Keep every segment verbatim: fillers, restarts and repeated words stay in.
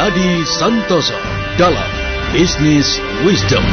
Tanadi Santoso dalam Bisnis Wisdom.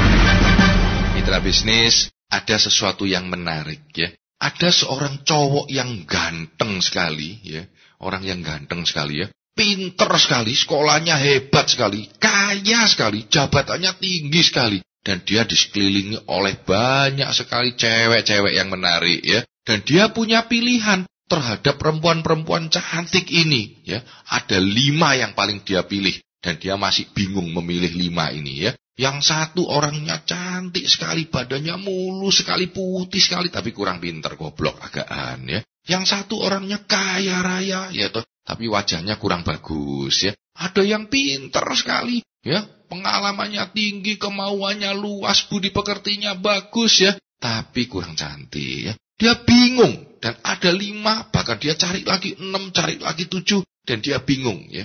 Mitra bisnis, ada sesuatu yang menarik ya. Ada seorang cowok yang ganteng sekali ya. Orang yang ganteng sekali ya. Pinter sekali, sekolahnya hebat sekali, kaya sekali, jabatannya tinggi sekali. Dan dia disekelilingi oleh banyak sekali cewek-cewek yang menarik ya. Dan dia punya pilihan terhadap perempuan-perempuan cantik ini ya. Ada lima yang paling dia pilih dan dia masih bingung memilih lima ini ya. Yang satu orangnya cantik sekali, badannya mulus sekali, putih sekali, tapi kurang pinter, goblok agaan ya. Yang satu orangnya kaya raya ya toh, tapi wajahnya kurang bagus ya. Ada yang pinter sekali ya, pengalamannya tinggi, kemauannya luas, budi pekertinya bagus ya, tapi kurang cantik ya. Dia bingung. Dan ada lima, bahkan dia cari lagi enam, cari lagi tujuh, dan dia bingung ya.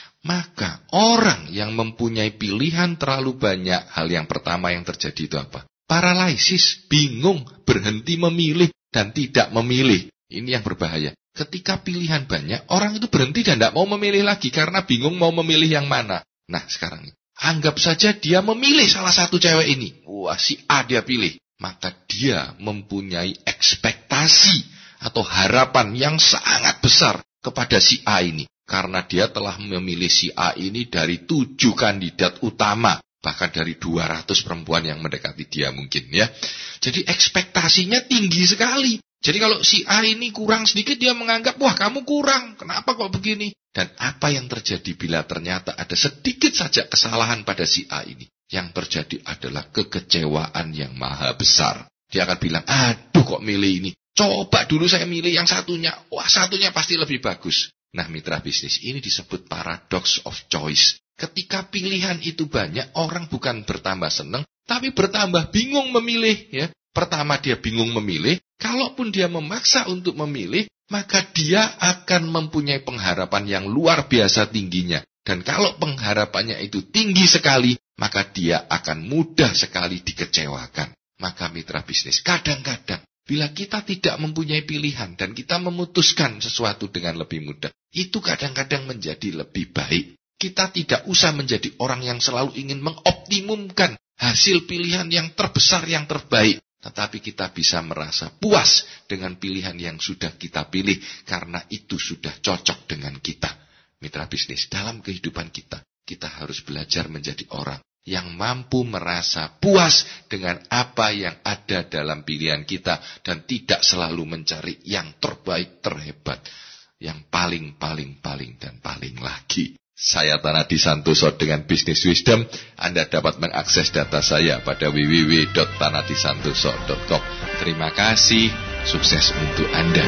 Maka orang yang mempunyai pilihan terlalu banyak, hal yang pertama yang terjadi itu apa? Paralisis, bingung, berhenti memilih dan tidak memilih. Ini yang berbahaya. Ketika pilihan banyak, orang itu berhenti dan tidak mau memilih lagi karena bingung mau memilih yang mana. Nah sekarang anggap saja dia memilih salah satu cewek ini. Wah, si A dia pilih. Maka dia mempunyai ekspektasi atau harapan yang sangat besar kepada si A ini. Karena dia telah memilih si A ini dari tujuh kandidat utama. Bahkan dari dua ratus perempuan yang mendekati dia mungkin ya. Jadi ekspektasinya tinggi sekali. Jadi kalau si A ini kurang sedikit, dia menganggap, wah kamu kurang, kenapa kok begini? Dan apa yang terjadi bila ternyata ada sedikit saja kesalahan pada si A ini? Yang terjadi adalah kekecewaan yang maha besar. Dia akan bilang, aduh kok milih ini? Coba dulu saya milih yang satunya. Wah satunya pasti lebih bagus. Nah mitra bisnis, ini disebut paradox of choice. Ketika pilihan itu banyak, orang bukan bertambah senang, tapi bertambah bingung memilih. Ya. Pertama dia bingung memilih, kalaupun dia memaksa untuk memilih, maka dia akan mempunyai pengharapan yang luar biasa tingginya. Dan kalau pengharapannya itu tinggi sekali, maka dia akan mudah sekali dikecewakan. Maka mitra bisnis, kadang-kadang bila kita tidak mempunyai pilihan dan kita memutuskan sesuatu dengan lebih mudah, itu kadang-kadang menjadi lebih baik. Kita tidak usah menjadi orang yang selalu ingin mengoptimumkan hasil pilihan yang terbesar, yang terbaik. Tetapi kita bisa merasa puas dengan pilihan yang sudah kita pilih karena itu sudah cocok dengan kita. Mitra bisnis, dalam kehidupan kita, kita harus belajar menjadi orang yang mampu merasa puas dengan apa yang ada dalam pilihan kita dan tidak selalu mencari yang terbaik, terhebat, yang paling, paling, paling, dan paling lagi. Saya Tanadi Santoso dengan Business Wisdom. Anda dapat mengakses data saya pada w w w dot tanadi santoso dot com. Terima kasih, sukses untuk Anda.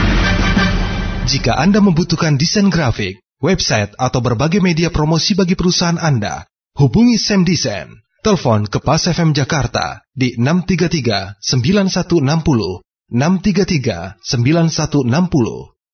Jika Anda membutuhkan desain grafik, website atau berbagai media promosi bagi perusahaan Anda, hubungi Sam Design. Telepon ke Pas F M Jakarta di enam tiga tiga sembilan satu enam nol, enam tiga tiga sembilan satu enam nol.